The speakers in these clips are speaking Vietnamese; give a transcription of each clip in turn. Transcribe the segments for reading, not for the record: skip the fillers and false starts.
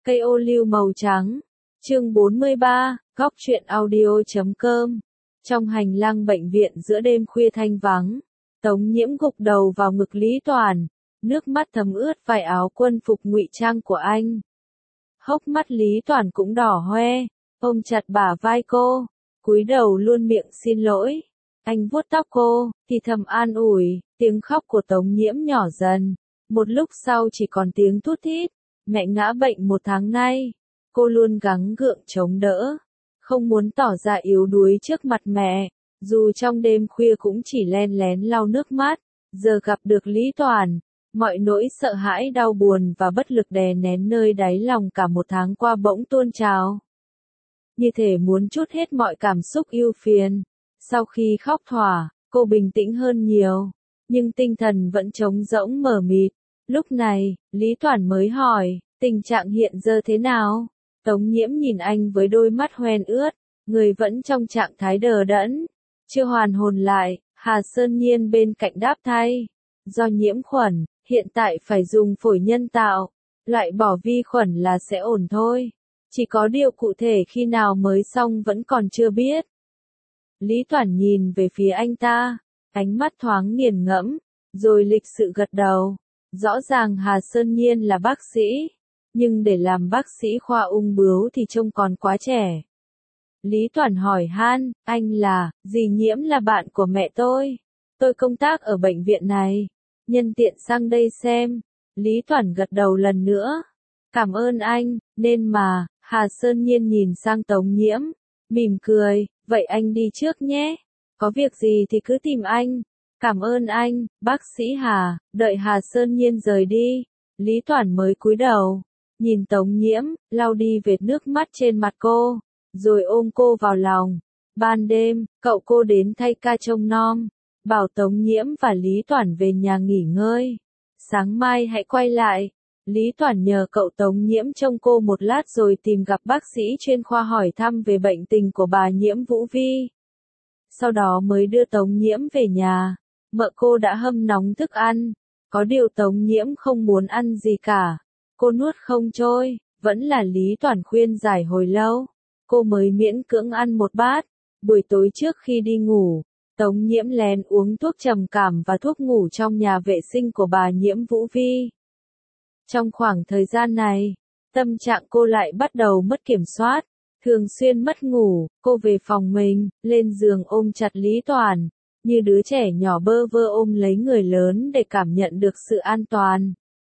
Cây ô liu màu trắng. Chương 43, góc truyện audio.com. Trong hành lang bệnh viện giữa đêm khuya thanh vắng, Tống Nhiễm gục đầu vào ngực Lý Toàn, nước mắt thấm ướt vải áo quân phục ngụy trang của anh. Hốc mắt Lý Toàn cũng đỏ hoe, ôm chặt bả vai cô, cúi đầu luôn miệng xin lỗi. Anh vuốt tóc cô, thì thầm an ủi, tiếng khóc của Tống Nhiễm nhỏ dần. Một lúc sau chỉ còn tiếng thút thít. Mẹ ngã bệnh 1 tháng nay, cô luôn gắng gượng chống đỡ, không muốn tỏ ra yếu đuối trước mặt mẹ, dù trong đêm khuya cũng chỉ len lén lau nước mắt. Giờ gặp được Lý Toàn, mọi nỗi sợ hãi đau buồn và bất lực đè nén nơi đáy lòng cả 1 tháng qua bỗng tuôn trào. Như thể muốn trút hết mọi cảm xúc ưu phiền. Sau khi khóc thỏa, cô bình tĩnh hơn nhiều, nhưng tinh thần vẫn trống rỗng mờ mịt. Lúc này, Lý Toàn mới hỏi, tình trạng hiện giờ thế nào? Tống Nhiễm nhìn anh với đôi mắt hoen ướt, người vẫn trong trạng thái đờ đẫn, chưa hoàn hồn lại. Hà Sơn Nhiên bên cạnh đáp thay, do nhiễm khuẩn, hiện tại phải dùng phổi nhân tạo, loại bỏ vi khuẩn là sẽ ổn thôi. Chỉ có điều cụ thể khi nào mới xong vẫn còn chưa biết. Lý Toàn nhìn về phía anh ta, ánh mắt thoáng nghiền ngẫm, rồi lịch sự gật đầu. Rõ ràng Hà Sơn Nhiên là bác sĩ, nhưng để làm bác sĩ khoa ung bướu thì trông còn quá trẻ. Lý Toàn hỏi han, anh là, dì Nhiễm là bạn của mẹ tôi công tác ở bệnh viện này, nhân tiện sang đây xem. Lý Toàn gật đầu lần nữa, cảm ơn anh, nên mà. Hà Sơn Nhiên nhìn sang Tống Nhiễm, mỉm cười, vậy anh đi trước nhé, có việc gì thì cứ tìm anh. Cảm ơn anh, bác sĩ Hà. Đợi Hà Sơn Nhiên rời đi, Lý Toàn mới cúi đầu, nhìn Tống Nhiễm, lau đi vệt nước mắt trên mặt cô, rồi ôm cô vào lòng. Ban đêm, cậu cô đến thay ca trông nom, bảo Tống Nhiễm và Lý Toàn về nhà nghỉ ngơi. Sáng mai hãy quay lại. Lý Toàn nhờ cậu Tống Nhiễm trông cô một lát rồi tìm gặp bác sĩ chuyên khoa hỏi thăm về bệnh tình của bà Nhiễm Vũ Vi. Sau đó mới đưa Tống Nhiễm về nhà. Mợ cô đã hâm nóng thức ăn, có điều Tống Nhiễm không muốn ăn gì cả. Cô nuốt không trôi, vẫn là Lý Toàn khuyên giải hồi lâu. Cô mới miễn cưỡng ăn một bát. Buổi tối trước khi đi ngủ, Tống Nhiễm lén uống thuốc trầm cảm và thuốc ngủ trong nhà vệ sinh của bà Nhiễm Vũ Vi. Trong khoảng thời gian này, tâm trạng cô lại bắt đầu mất kiểm soát, thường xuyên mất ngủ. Cô về phòng mình, lên giường ôm chặt Lý Toàn, như đứa trẻ nhỏ bơ vơ ôm lấy người lớn để cảm nhận được sự an toàn.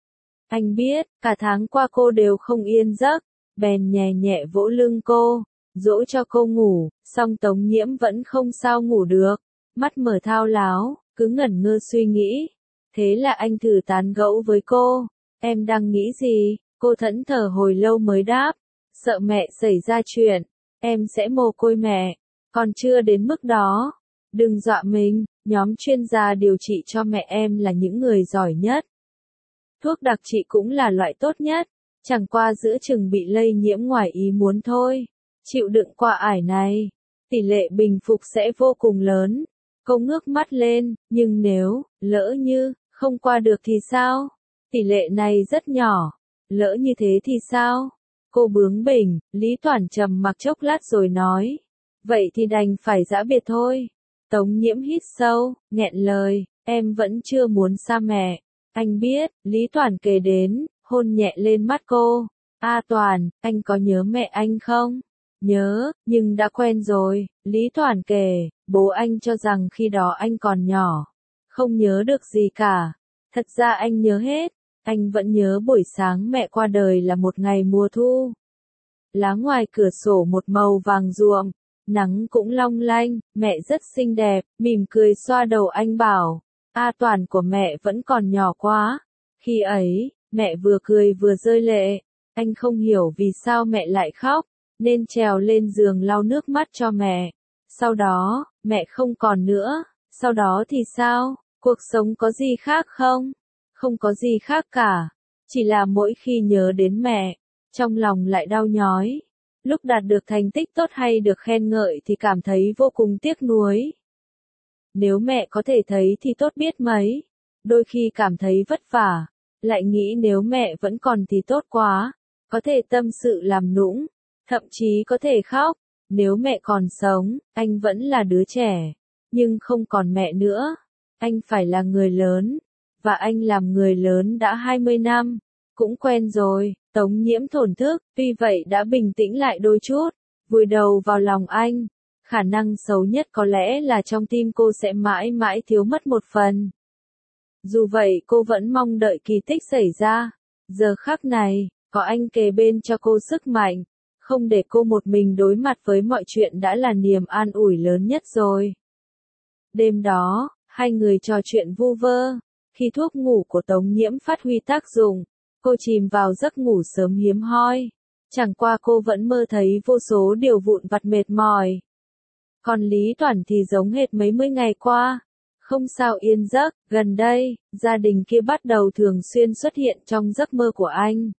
Anh biết, cả tháng qua cô đều không yên giấc, bèn nhẹ nhẹ vỗ lưng cô, dỗ cho cô ngủ, song Tống Nhiễm vẫn không sao ngủ được, mắt mở thao láo, cứ ngẩn ngơ suy nghĩ. Thế là anh thử tán gẫu với cô, em đang nghĩ gì? Cô thẫn thờ hồi lâu mới đáp, sợ mẹ xảy ra chuyện, em sẽ mồ côi mẹ, còn chưa đến mức đó. Đừng dọa mình, nhóm chuyên gia điều trị cho mẹ em là những người giỏi nhất. Thuốc đặc trị cũng là loại tốt nhất, chẳng qua giữa chừng bị lây nhiễm ngoài ý muốn thôi. Chịu đựng qua ải này, tỷ lệ bình phục sẽ vô cùng lớn. Cô ngước mắt lên, nhưng nếu, lỡ như, không qua được thì sao? Tỷ lệ này rất nhỏ, lỡ như thế thì sao? Cô bướng bỉnh. Lý Toàn trầm mặc chốc lát rồi nói, vậy thì đành phải giã biệt thôi. Tống Nhiễm hít sâu, nghẹn lời, em vẫn chưa muốn xa mẹ. Anh biết. Lý Toàn kề đến, hôn nhẹ lên mắt cô. A Toàn, anh có nhớ mẹ anh không? Nhớ, nhưng đã quen rồi. Lý Toàn kể, bố anh cho rằng khi đó anh còn nhỏ, không nhớ được gì cả. Thật ra anh nhớ hết. Anh vẫn nhớ buổi sáng mẹ qua đời là một ngày mùa thu. Lá ngoài cửa sổ một màu vàng ruộm, nắng cũng long lanh, mẹ rất xinh đẹp, mỉm cười xoa đầu anh bảo, A Toàn của mẹ vẫn còn nhỏ quá. Khi ấy, mẹ vừa cười vừa rơi lệ, anh không hiểu vì sao mẹ lại khóc, nên trèo lên giường lau nước mắt cho mẹ. Sau đó, mẹ không còn nữa, sau đó thì sao? Cuộc sống có gì khác không? Không có gì khác cả, chỉ là mỗi khi nhớ đến mẹ, trong lòng lại đau nhói. Lúc đạt được thành tích tốt hay được khen ngợi thì cảm thấy vô cùng tiếc nuối. Nếu mẹ có thể thấy thì tốt biết mấy. Đôi khi cảm thấy vất vả, lại nghĩ nếu mẹ vẫn còn thì tốt quá. có thể tâm sự làm nũng, thậm chí có thể khóc. Nếu mẹ còn sống, anh vẫn là đứa trẻ, nhưng không còn mẹ nữa. Anh phải là người lớn, và anh làm người lớn đã 20 năm, cũng quen rồi. Tống Nhiễm thổn thức, tuy vậy đã bình tĩnh lại đôi chút, vùi đầu vào lòng anh. Khả năng xấu nhất có lẽ là trong tim cô sẽ mãi mãi thiếu mất một phần. Dù vậy cô vẫn mong đợi kỳ tích xảy ra. Giờ khắc này, có anh kề bên cho cô sức mạnh, không để cô một mình đối mặt với mọi chuyện đã là niềm an ủi lớn nhất rồi. Đêm đó, hai người trò chuyện vu vơ. Khi thuốc ngủ của Tống Nhiễm phát huy tác dụng, cô chìm vào giấc ngủ sớm hiếm hoi. Chẳng qua cô vẫn mơ thấy vô số điều vụn vặt mệt mỏi. Còn Lý Toản thì giống hệt mấy mươi ngày qua. Không sao yên giấc, gần đây, gia đình kia bắt đầu thường xuyên xuất hiện trong giấc mơ của anh.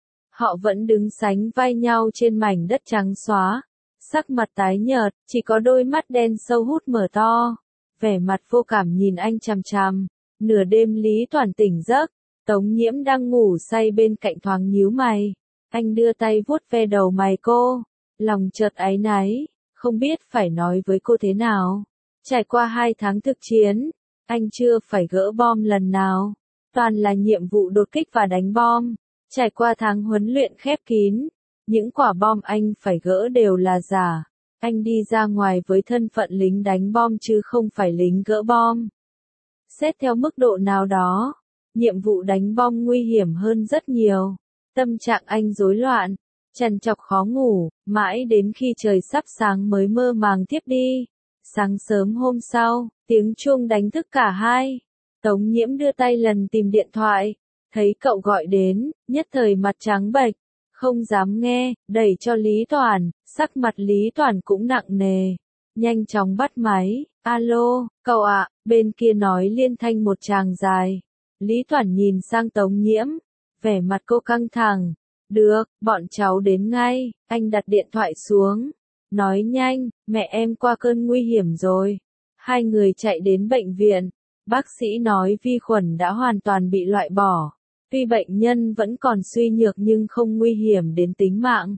Họ vẫn đứng sánh vai nhau trên mảnh đất trắng xóa. Sắc mặt tái nhợt, chỉ có đôi mắt đen sâu hút mở to. Vẻ mặt vô cảm nhìn anh chằm chằm. Nửa đêm Lý Toản tỉnh giấc, Tống Nhiễm đang ngủ say bên cạnh thoáng nhíu mày. Anh đưa tay vuốt ve đầu mày cô, lòng chợt áy náy, không biết phải nói với cô thế nào. Trải qua 2 tháng thực chiến, anh chưa phải gỡ bom lần nào, toàn là nhiệm vụ đột kích và đánh bom. Trải qua tháng huấn luyện khép kín, những quả bom anh phải gỡ đều là giả. Anh đi ra ngoài với thân phận lính đánh bom chứ không phải lính gỡ bom. Xét theo mức độ nào đó, nhiệm vụ đánh bom nguy hiểm hơn rất nhiều. Tâm trạng anh rối loạn, trằn trọc khó ngủ, mãi đến khi trời sắp sáng mới mơ màng thiếp đi. Sáng sớm hôm sau, tiếng chuông đánh thức cả hai. Tống Nhiễm đưa tay lần tìm điện thoại, thấy cậu gọi đến, nhất thời mặt trắng bệch, không dám nghe, đẩy cho Lý Toản, sắc mặt Lý Toản cũng nặng nề. Nhanh chóng bắt máy, alo, cậu ạ, bên kia nói liên thanh một tràng dài. Lý Toản nhìn sang Tống Nhiễm, vẻ mặt cô căng thẳng. Được, bọn cháu đến ngay, anh đặt điện thoại xuống. Nói nhanh, mẹ em qua cơn nguy hiểm rồi. Hai người chạy đến bệnh viện. Bác sĩ nói vi khuẩn đã hoàn toàn bị loại bỏ. Tuy bệnh nhân vẫn còn suy nhược nhưng không nguy hiểm đến tính mạng.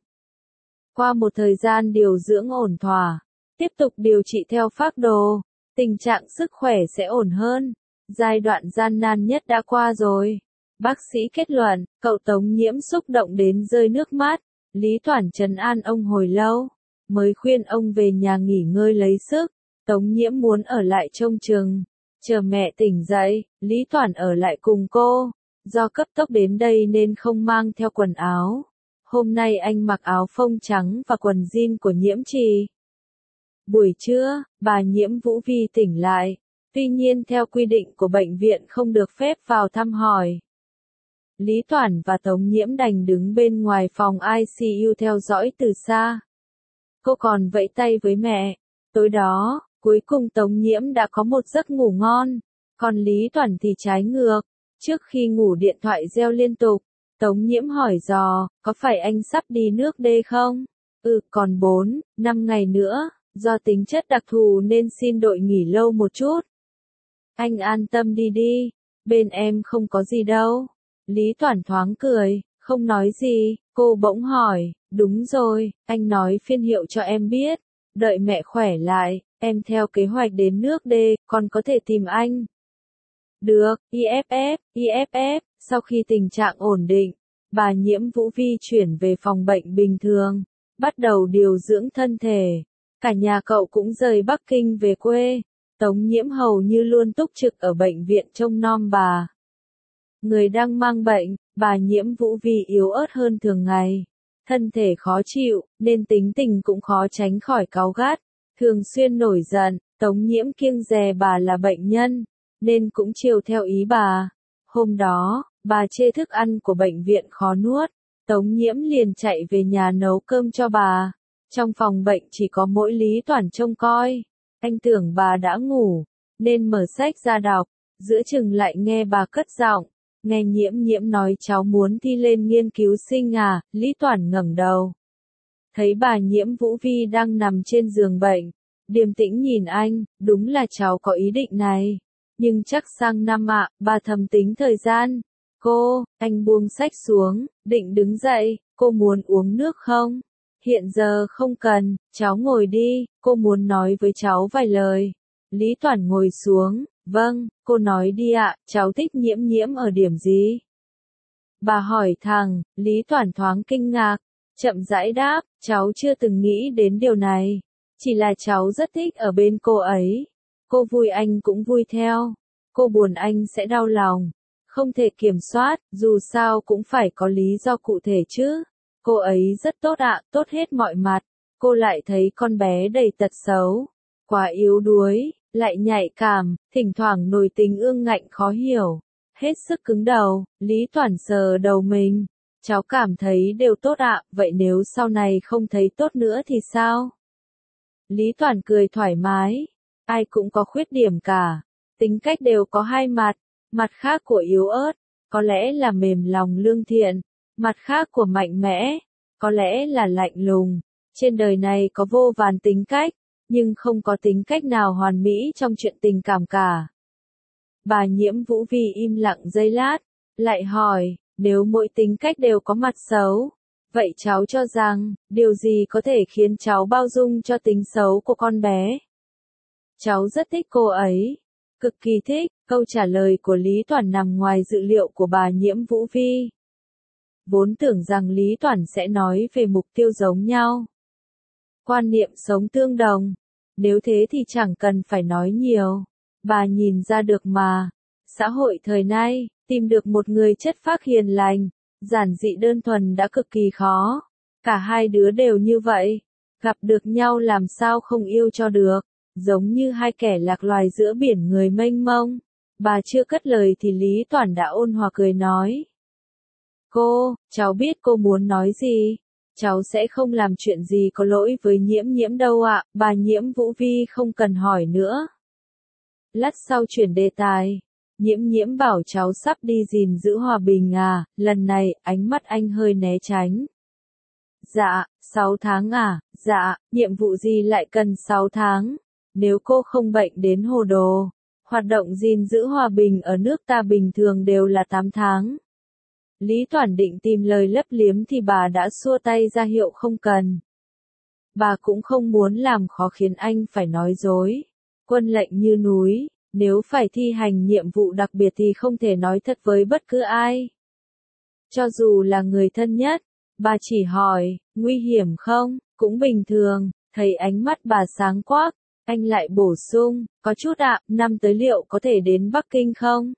Qua một thời gian điều dưỡng ổn thỏa, tiếp tục điều trị theo phác đồ, tình trạng sức khỏe sẽ ổn hơn. Giai đoạn gian nan nhất đã qua rồi. Bác sĩ kết luận, cậu Tống Nhiễm xúc động đến rơi nước mắt. Lý Toản trấn an ông hồi lâu, mới khuyên ông về nhà nghỉ ngơi lấy sức. Tống Nhiễm muốn ở lại trông chừng, chờ mẹ tỉnh dậy. Lý Toản ở lại cùng cô. Do cấp tốc đến đây nên không mang theo quần áo. Hôm nay anh mặc áo phông trắng và quần jean của Nhiễm Trì. Buổi trưa, bà Nhiễm Vũ Vi tỉnh lại. Tuy nhiên theo quy định của bệnh viện không được phép vào thăm hỏi. Lý Toản và Tống Nhiễm đành đứng bên ngoài phòng ICU theo dõi từ xa. Cô còn vẫy tay với mẹ. Tối đó, cuối cùng Tống Nhiễm đã có một giấc ngủ ngon. Còn Lý Toản thì trái ngược. Trước khi ngủ điện thoại reo liên tục. Tống Nhiễm hỏi dò, có phải anh sắp đi nước đê không? Còn 4-5 ngày nữa. Do tính chất đặc thù nên xin đội nghỉ lâu một chút. Anh an tâm đi đi. Bên em không có gì đâu. Lý Toản thoáng cười, không nói gì. Cô bỗng hỏi, đúng rồi, anh nói phiên hiệu cho em biết. Đợi mẹ khỏe lại, em theo kế hoạch đến nước đê, còn có thể tìm anh. Được, IFF. Sau khi tình trạng ổn định, bà Nhiễm Vũ Vi chuyển về phòng bệnh bình thường, bắt đầu điều dưỡng thân thể. Cả nhà cậu cũng rời Bắc Kinh về quê. Tống Nhiễm hầu như luôn túc trực ở bệnh viện trông nom bà. Người đang mang bệnh, bà Nhiễm Vũ Vi yếu ớt hơn thường ngày. Thân thể khó chịu, nên tính tình cũng khó tránh khỏi cáu gắt. Thường xuyên nổi giận, Tống Nhiễm kiêng dè bà là bệnh nhân, nên cũng chiều theo ý bà. Hôm đó, bà chê thức ăn của bệnh viện khó nuốt. Tống Nhiễm liền chạy về nhà nấu cơm cho bà. Trong phòng bệnh chỉ có mỗi Lý Toản trông coi. Anh tưởng bà đã ngủ, nên mở sách ra đọc. Giữa chừng lại nghe bà cất giọng. Nghe Nhiễm nói cháu muốn thi lên nghiên cứu sinh à? Lý Toản ngẩng đầu. Thấy bà Nhiễm Vũ Vi đang nằm trên giường bệnh. Điềm tĩnh nhìn anh, đúng là cháu có ý định này. Nhưng chắc sang năm ạ, bà thầm tính thời gian. Anh buông sách xuống, định đứng dậy. cô muốn uống nước không? Hiện giờ không cần, cháu ngồi đi, cô muốn nói với cháu vài lời. Lý Toản ngồi xuống, vâng, cô nói đi ạ, cháu thích Nhiễm Nhiễm ở điểm gì? Bà hỏi thẳng, Lý Toản thoáng kinh ngạc, chậm rãi đáp, cháu chưa từng nghĩ đến điều này. Chỉ là cháu rất thích ở bên cô ấy. Cô vui anh cũng vui theo. Cô buồn anh sẽ đau lòng. Không thể kiểm soát, dù sao cũng phải có lý do cụ thể chứ. Cô ấy rất tốt ạ, tốt hết mọi mặt. Cô lại thấy con bé đầy tật xấu. Quá yếu đuối, lại nhạy cảm, thỉnh thoảng nổi tình ương ngạnh khó hiểu. Hết sức cứng đầu, Lý Toản sờ đầu mình. Cháu cảm thấy đều tốt ạ, vậy nếu sau này không thấy tốt nữa thì sao? Lý Toản cười thoải mái. Ai cũng có khuyết điểm cả. Tính cách đều có hai mặt. Mặt khác của yếu ớt, có lẽ là mềm lòng lương thiện. Mặt khác của mạnh mẽ, có lẽ là lạnh lùng. Trên đời này có vô vàn tính cách, nhưng không có tính cách nào hoàn mỹ trong chuyện tình cảm cả. Bà Nhiễm Vũ Vi im lặng giây lát, lại hỏi, nếu mỗi tính cách đều có mặt xấu, vậy cháu cho rằng, điều gì có thể khiến cháu bao dung cho tính xấu của con bé? Cháu rất thích cô ấy. Cực kỳ thích, câu trả lời của Lý Toản nằm ngoài dự liệu của bà Nhiễm Vũ Vi. Vốn tưởng rằng Lý Toản sẽ nói về mục tiêu giống nhau. Quan niệm sống tương đồng. Nếu thế thì chẳng cần phải nói nhiều. Bà nhìn ra được mà. Xã hội thời nay, tìm được một người chất phác hiền lành, giản dị đơn thuần đã cực kỳ khó. Cả hai đứa đều như vậy. Gặp được nhau làm sao không yêu cho được. Giống như hai kẻ lạc loài giữa biển người mênh mông. Bà chưa cất lời thì Lý Toản đã ôn hòa cười nói. Cô, cháu biết cô muốn nói gì. Cháu sẽ không làm chuyện gì có lỗi với Nhiễm Nhiễm đâu ạ. Bà Nhiễm Vũ Vi không cần hỏi nữa. Lát sau chuyển đề tài. Nhiễm Nhiễm bảo cháu sắp đi gìn giữ hòa bình à. Lần này, ánh mắt anh hơi né tránh. Dạ, 6 tháng à. Dạ, nhiệm vụ gì lại cần 6 tháng. Nếu cô không bệnh đến hồ đồ, hoạt động gìn giữ hòa bình ở nước ta bình thường đều là 8 tháng. Lý Toản định tìm lời lấp liếm thì bà đã xua tay ra hiệu không cần. Bà cũng không muốn làm khó khiến anh phải nói dối. Quân lệnh như núi, nếu phải thi hành nhiệm vụ đặc biệt thì không thể nói thật với bất cứ ai. Cho dù là người thân nhất, bà chỉ hỏi, nguy hiểm không, cũng bình thường, thấy ánh mắt bà sáng quắc. Anh lại bổ sung, có chút ạ, năm tới liệu có thể đến Bắc Kinh không?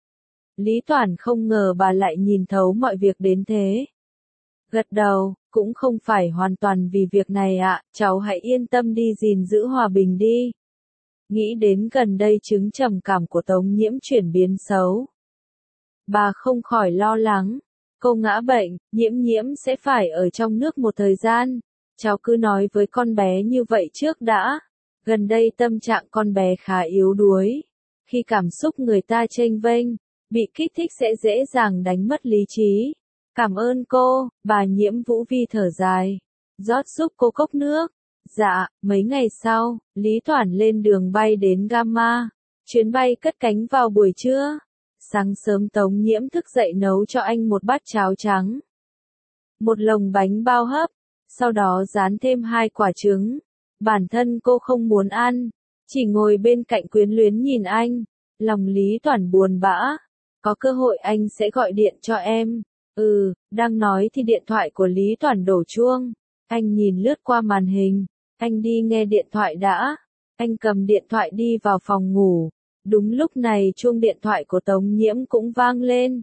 Lý Toản không ngờ bà lại nhìn thấu mọi việc đến thế. Gật đầu, cũng không phải hoàn toàn vì việc này ạ, cháu hãy yên tâm đi gìn giữ hòa bình đi. Nghĩ đến gần đây chứng trầm cảm của Tống Nhiễm chuyển biến xấu. Bà không khỏi lo lắng. Cô ngã bệnh, Nhiễm Nhiễm sẽ phải ở trong nước một thời gian. Cháu cứ nói với con bé như vậy trước đã. Gần đây tâm trạng con bé khá yếu đuối. Khi cảm xúc người ta chênh vênh, bị kích thích sẽ dễ dàng đánh mất lý trí. Cảm ơn cô, bà Nhiễm Vũ Vi thở dài. Rót giúp cô cốc nước. Dạ, mấy ngày sau, Lý Toản lên đường bay đến Gamma. Chuyến bay cất cánh vào buổi trưa. Sáng sớm Tống Nhiễm thức dậy nấu cho anh một bát cháo trắng. Một lồng bánh bao hấp, sau đó rán thêm 2 quả trứng. Bản thân cô không muốn ăn, chỉ ngồi bên cạnh quyến luyến nhìn anh. Lòng Lý Toản buồn bã. Có cơ hội anh sẽ gọi điện cho em. Đang nói thì điện thoại của Lý Toản đổ chuông. Anh nhìn lướt qua màn hình. Anh đi nghe điện thoại đã. Anh cầm điện thoại đi vào phòng ngủ. Đúng lúc này chuông điện thoại của Tống Nhiễm cũng vang lên.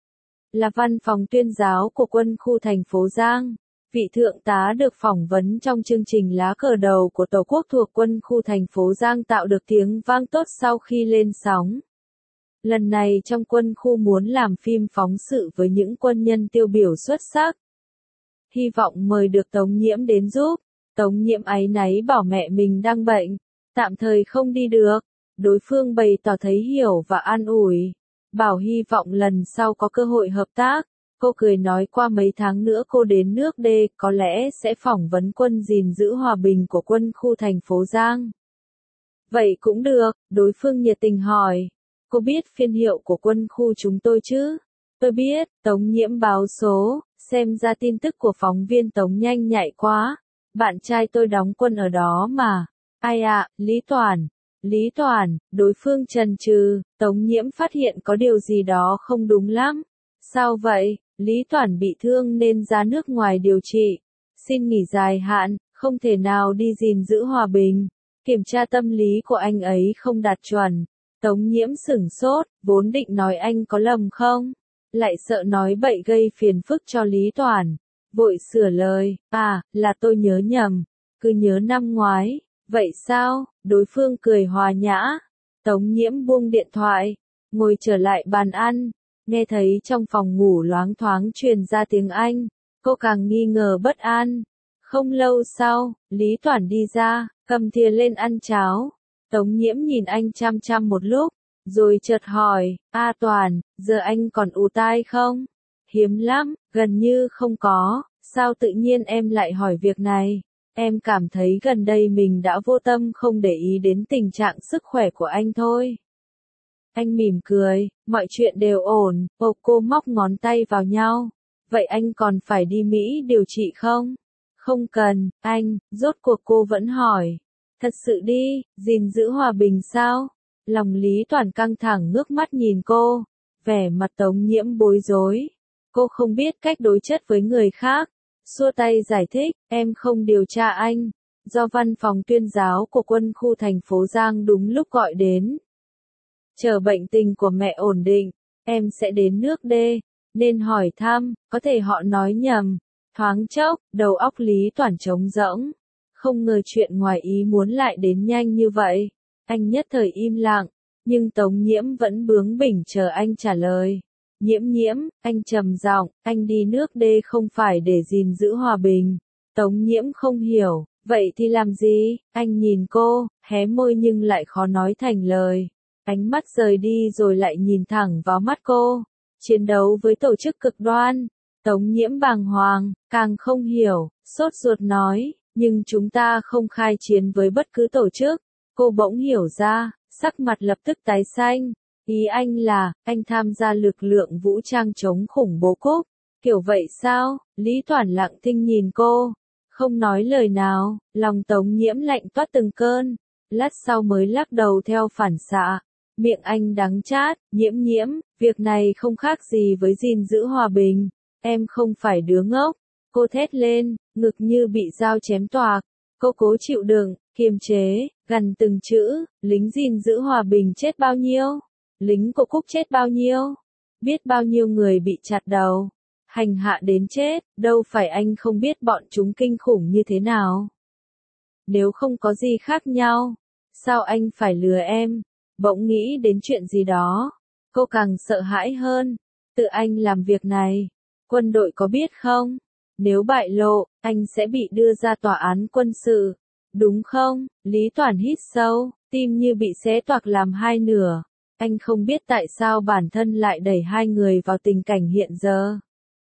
Là văn phòng tuyên giáo của quân khu thành phố Giang. Vị thượng tá được phỏng vấn trong chương trình lá cờ đầu của Tổ quốc thuộc quân khu thành phố Giang tạo được tiếng vang tốt sau khi lên sóng. Lần này trong quân khu muốn làm phim phóng sự với những quân nhân tiêu biểu xuất sắc. Hy vọng mời được Tống Nhiễm đến giúp. Tống Nhiễm áy náy bảo mẹ mình đang bệnh, tạm thời không đi được. Đối phương bày tỏ thấy hiểu và an ủi, bảo hy vọng lần sau có cơ hội hợp tác. Cô cười nói qua mấy tháng nữa cô đến nước D có lẽ sẽ phỏng vấn quân gìn giữ hòa bình của quân khu thành phố Giang. Vậy cũng được, đối phương nhiệt tình hỏi. Cô biết phiên hiệu của quân khu chúng tôi chứ? Tôi biết, Tống Nhiễm báo số, xem ra tin tức của phóng viên Tống nhanh nhạy quá. Bạn trai tôi đóng quân ở đó mà. Ai ạ, Lý Toản. Lý Toản, đối phương chần chừ, Tống Nhiễm phát hiện có điều gì đó không đúng lắm. Sao vậy? Lý Toản bị thương nên ra nước ngoài điều trị. Xin nghỉ dài hạn, không thể nào đi gìn giữ hòa bình. Kiểm tra tâm lý của anh ấy không đạt chuẩn. Tống Nhiễm sửng sốt, vốn định nói anh có lầm không? Lại sợ nói bậy gây phiền phức cho Lý Toản. Vội sửa lời, là tôi nhớ nhầm. Cứ nhớ năm ngoái. Vậy sao? Đối phương cười hòa nhã. Tống Nhiễm buông điện thoại. Ngồi trở lại bàn ăn. Nghe thấy trong phòng ngủ loáng thoáng truyền ra tiếng Anh. Cô càng nghi ngờ bất an. Không lâu sau, Lý Toản đi ra, cầm thìa lên ăn cháo. Tống Nhiễm nhìn anh chăm chăm một lúc, rồi chợt hỏi, Toản, giờ anh còn ù tai không? Hiếm lắm, gần như không có, sao tự nhiên em lại hỏi việc này? Em cảm thấy gần đây mình đã vô tâm không để ý đến tình trạng sức khỏe của anh thôi. Anh mỉm cười, mọi chuyện đều ổn, cô móc ngón tay vào nhau. Vậy anh còn phải đi Mỹ điều trị không? Không cần, anh, rốt cuộc cô vẫn hỏi. Thật sự đi, gìn giữ hòa bình sao? Lòng Lý Toản căng thẳng ngước mắt nhìn cô, vẻ mặt Tống Nhiễm bối rối. Cô không biết cách đối chất với người khác. Xua tay giải thích, em không điều tra anh. Do văn phòng tuyên giáo của quân khu thành phố Giang đúng lúc gọi đến. Chờ bệnh tình của mẹ ổn định, em sẽ đến nước D, nên hỏi thăm, có thể họ nói nhầm. Thoáng chốc, đầu óc Lý Toản trống rỗng. Không ngờ chuyện ngoài ý muốn lại đến nhanh như vậy. Anh nhất thời im lặng, nhưng Tống Nhiễm vẫn bướng bỉnh chờ anh trả lời. Nhiễm, anh trầm giọng, anh đi nước D không phải để gìn giữ hòa bình. Tống Nhiễm không hiểu, vậy thì làm gì? Anh nhìn cô, hé môi nhưng lại khó nói thành lời. Ánh mắt rời đi rồi lại nhìn thẳng vào mắt cô. Chiến đấu với tổ chức cực đoan. Tống Nhiễm bàng hoàng, càng không hiểu, sốt ruột nói, nhưng chúng ta không khai chiến với bất cứ tổ chức. Cô bỗng hiểu ra, sắc mặt lập tức tái xanh. Ý anh là, anh tham gia lực lượng vũ trang chống khủng bố Cúc. Kiểu vậy sao? Lý Toản lặng thinh nhìn cô. Không nói lời nào, lòng Tống Nhiễm lạnh toát từng cơn. Lát sau mới lắc đầu theo phản xạ. Miệng anh đắng chát, Nhiễm, việc này không khác gì với gìn giữ hòa bình. Em không phải đứa ngốc. Cô thét lên, ngực như bị dao chém toạc. Cô cố chịu đựng, kiềm chế, gằn từng chữ, lính gìn giữ hòa bình chết bao nhiêu? Lính của Cúc chết bao nhiêu? Biết bao nhiêu người bị chặt đầu, hành hạ đến chết, đâu phải anh không biết bọn chúng kinh khủng như thế nào. Nếu không có gì khác nhau, sao anh phải lừa em? Bỗng nghĩ đến chuyện gì đó, cô càng sợ hãi hơn. Tự anh làm việc này, quân đội có biết không? Nếu bại lộ, anh sẽ bị đưa ra tòa án quân sự, đúng không? Lý Toản hít sâu, tim như bị xé toạc làm hai nửa. Anh không biết tại sao bản thân lại đẩy hai người vào tình cảnh hiện giờ.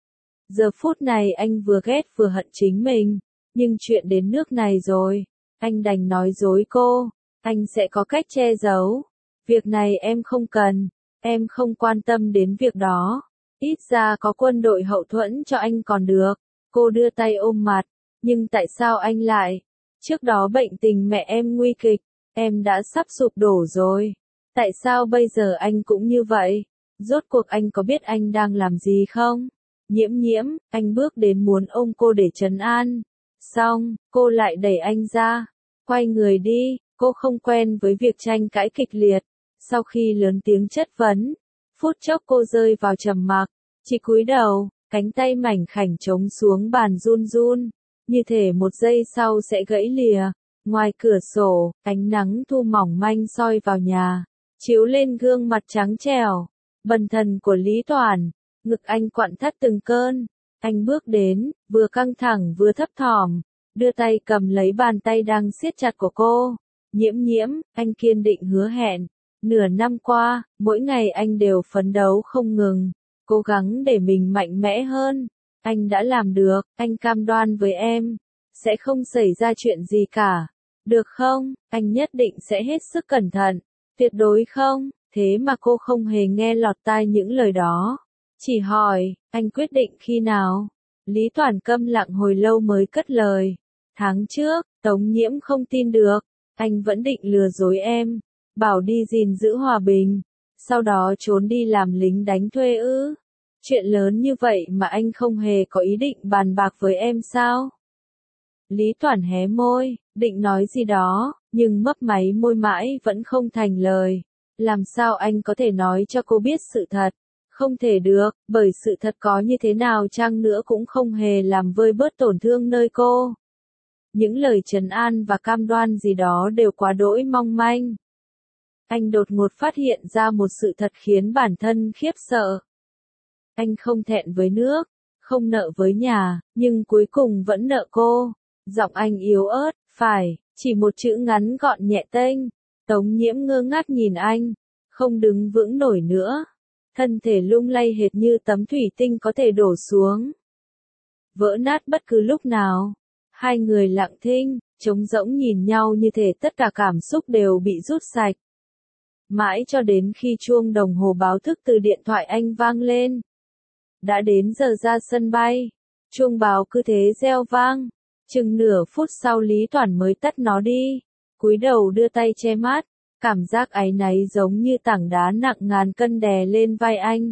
Giờ phút này anh vừa ghét vừa hận chính mình, nhưng chuyện đến nước này rồi, anh đành nói dối cô, anh sẽ có cách che giấu. Việc này em không cần, em không quan tâm đến việc đó, ít ra có quân đội hậu thuẫn cho anh còn được. Cô đưa tay ôm mặt, nhưng tại sao anh lại? Trước đó bệnh tình mẹ em nguy kịch, em đã sắp sụp đổ rồi. Tại sao bây giờ anh cũng như vậy? Rốt cuộc anh có biết anh đang làm gì không? Nhiễm, anh bước đến muốn ôm cô để trấn an. Xong, cô lại đẩy anh ra. Quay người đi, cô không quen với việc tranh cãi kịch liệt. Sau khi lớn tiếng chất vấn, phút chốc cô rơi vào trầm mặc, chỉ cúi đầu, cánh tay mảnh khảnh trống xuống bàn run run, như thể một giây sau sẽ gãy lìa. Ngoài cửa sổ, ánh nắng thu mỏng manh soi vào nhà, chiếu lên gương mặt trắng trẻo, bần thần của Lý Toản. Ngực anh quặn thắt từng cơn. Anh bước đến, vừa căng thẳng vừa thấp thỏm, đưa tay cầm lấy bàn tay đang siết chặt của cô. Nhiễm, anh kiên định hứa hẹn. Nửa năm qua, mỗi ngày anh đều phấn đấu không ngừng, cố gắng để mình mạnh mẽ hơn. Anh đã làm được, anh cam đoan với em, sẽ không xảy ra chuyện gì cả. Được không? Anh nhất định sẽ hết sức cẩn thận. Tuyệt đối không? Thế mà cô không hề nghe lọt tai những lời đó. Chỉ hỏi, anh quyết định khi nào? Lý Toàn câm lặng hồi lâu mới cất lời. Tháng trước, Tống Nhiễm không tin được, anh vẫn định lừa dối em, bảo đi gìn giữ hòa bình, sau đó trốn đi làm lính đánh thuê ư. Chuyện lớn như vậy mà anh không hề có ý định bàn bạc với em sao? Lý Toàn hé môi, định nói gì đó, nhưng mấp máy môi mãi vẫn không thành lời. Làm sao anh có thể nói cho cô biết sự thật? Không thể được, bởi sự thật có như thế nào chăng nữa cũng không hề làm vơi bớt tổn thương nơi cô. Những lời trấn an và cam đoan gì đó đều quá đỗi mong manh. Anh đột ngột phát hiện ra một sự thật khiến bản thân khiếp sợ. Anh không thẹn với nước, không nợ với nhà, nhưng cuối cùng vẫn nợ cô. Giọng anh yếu ớt, phải, chỉ một chữ ngắn gọn nhẹ tênh. Tống Nhiễm ngơ ngác nhìn anh, không đứng vững nổi nữa. Thân thể lung lay hệt như tấm thủy tinh có thể đổ xuống. Vỡ nát bất cứ lúc nào. Hai người lặng thinh, trống rỗng nhìn nhau như thể tất cả cảm xúc đều bị rút sạch. Mãi cho đến khi chuông đồng hồ báo thức từ điện thoại anh vang lên. Đã đến giờ ra sân bay. Chuông báo cứ thế reo vang. Chừng nửa phút sau Lý Toàn mới tắt nó đi. Cúi đầu đưa tay che mắt. Cảm giác áy náy giống như tảng đá nặng ngàn cân đè lên vai anh.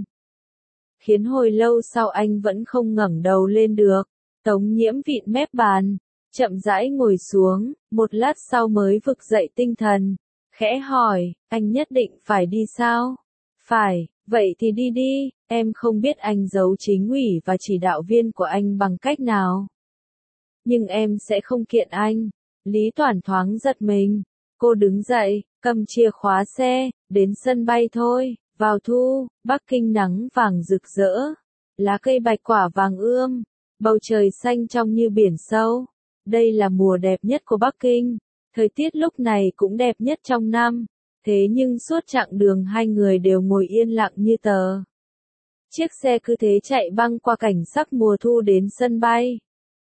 Khiến hồi lâu sau anh vẫn không ngẩng đầu lên được. Tống Nhiễm vịn mép bàn, chậm rãi ngồi xuống, một lát sau mới vực dậy tinh thần. Khẽ hỏi, anh nhất định phải đi sao? Phải, vậy thì đi đi, em không biết anh giấu chính ủy và chỉ đạo viên của anh bằng cách nào. Nhưng em sẽ không kiện anh. Lý Toàn thoáng giật mình. Cô đứng dậy, cầm chìa khóa xe, đến sân bay thôi. Vào thu, Bắc Kinh nắng vàng rực rỡ. Lá cây bạch quả vàng ươm. Bầu trời xanh trong như biển sâu. Đây là mùa đẹp nhất của Bắc Kinh. Thời tiết lúc này cũng đẹp nhất trong năm. Thế nhưng suốt chặng đường hai người đều ngồi yên lặng như tờ. Chiếc xe cứ thế chạy băng qua cảnh sắc mùa thu đến sân bay.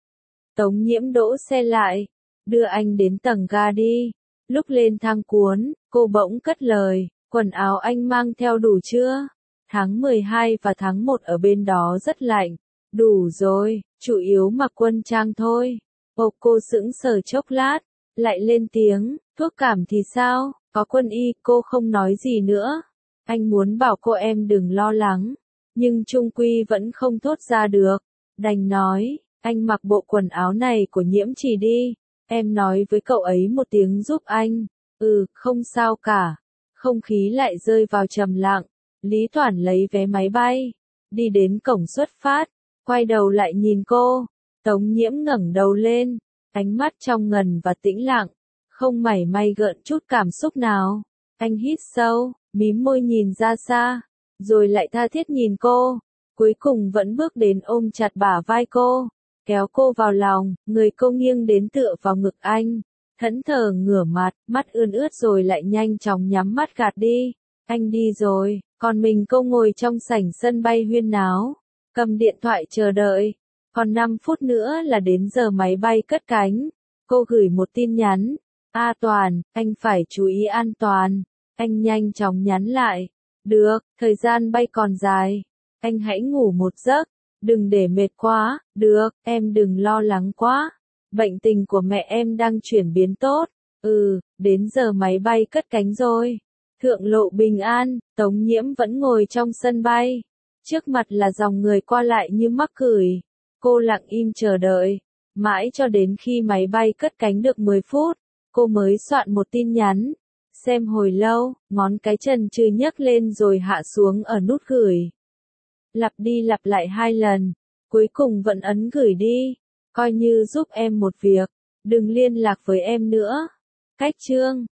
Tống Nhiễm đỗ xe lại, đưa anh đến tầng ga đi. Lúc lên thang cuốn, cô bỗng cất lời, quần áo anh mang theo đủ chưa? Tháng 12 và tháng 1 ở bên đó rất lạnh. Đủ rồi, chủ yếu mặc quân trang thôi. Cô sững sờ chốc lát, lại lên tiếng, thuốc cảm thì sao? Có quân y, cô không nói gì nữa. Anh muốn bảo cô em đừng lo lắng, nhưng chung quy vẫn không thốt ra được. Đành nói, anh mặc bộ quần áo này của Nhiễm Trì đi. Em nói với cậu ấy một tiếng giúp anh. Không sao cả. Không khí lại rơi vào trầm lặng. Lý Toàn lấy vé máy bay, đi đến cổng xuất phát, quay đầu lại nhìn cô. Tống Nhiễm ngẩng đầu lên, ánh mắt trong ngần và tĩnh lặng, không mảy may gợn chút cảm xúc nào. Anh hít sâu, mím môi nhìn ra xa, rồi lại tha thiết nhìn cô, cuối cùng vẫn bước đến ôm chặt bả vai cô, kéo cô vào lòng, người cô nghiêng đến tựa vào ngực anh, thẫn thờ ngửa mặt, mắt ươn ướt rồi lại nhanh chóng nhắm mắt gạt đi. Anh đi rồi, còn mình cô ngồi trong sảnh sân bay huyên náo, cầm điện thoại chờ đợi. Còn 5 phút nữa là đến giờ máy bay cất cánh. Cô gửi một tin nhắn. Toàn, anh phải chú ý an toàn. Anh nhanh chóng nhắn lại. Được, thời gian bay còn dài. Anh hãy ngủ một giấc. Đừng để mệt quá. Được, em đừng lo lắng quá. Bệnh tình của mẹ em đang chuyển biến tốt. Đến giờ máy bay cất cánh rồi. Thượng lộ bình an, Tống Nhiễm vẫn ngồi trong sân bay. Trước mặt là dòng người qua lại như mắc cười. Cô lặng im chờ đợi, mãi cho đến khi máy bay cất cánh được 10 phút, cô mới soạn một tin nhắn. Xem hồi lâu, ngón cái trần trừ nhấc lên rồi hạ xuống ở nút gửi. Lặp đi lặp lại 2 lần, cuối cùng vẫn ấn gửi đi. Coi như giúp em một việc, đừng liên lạc với em nữa. Cách chương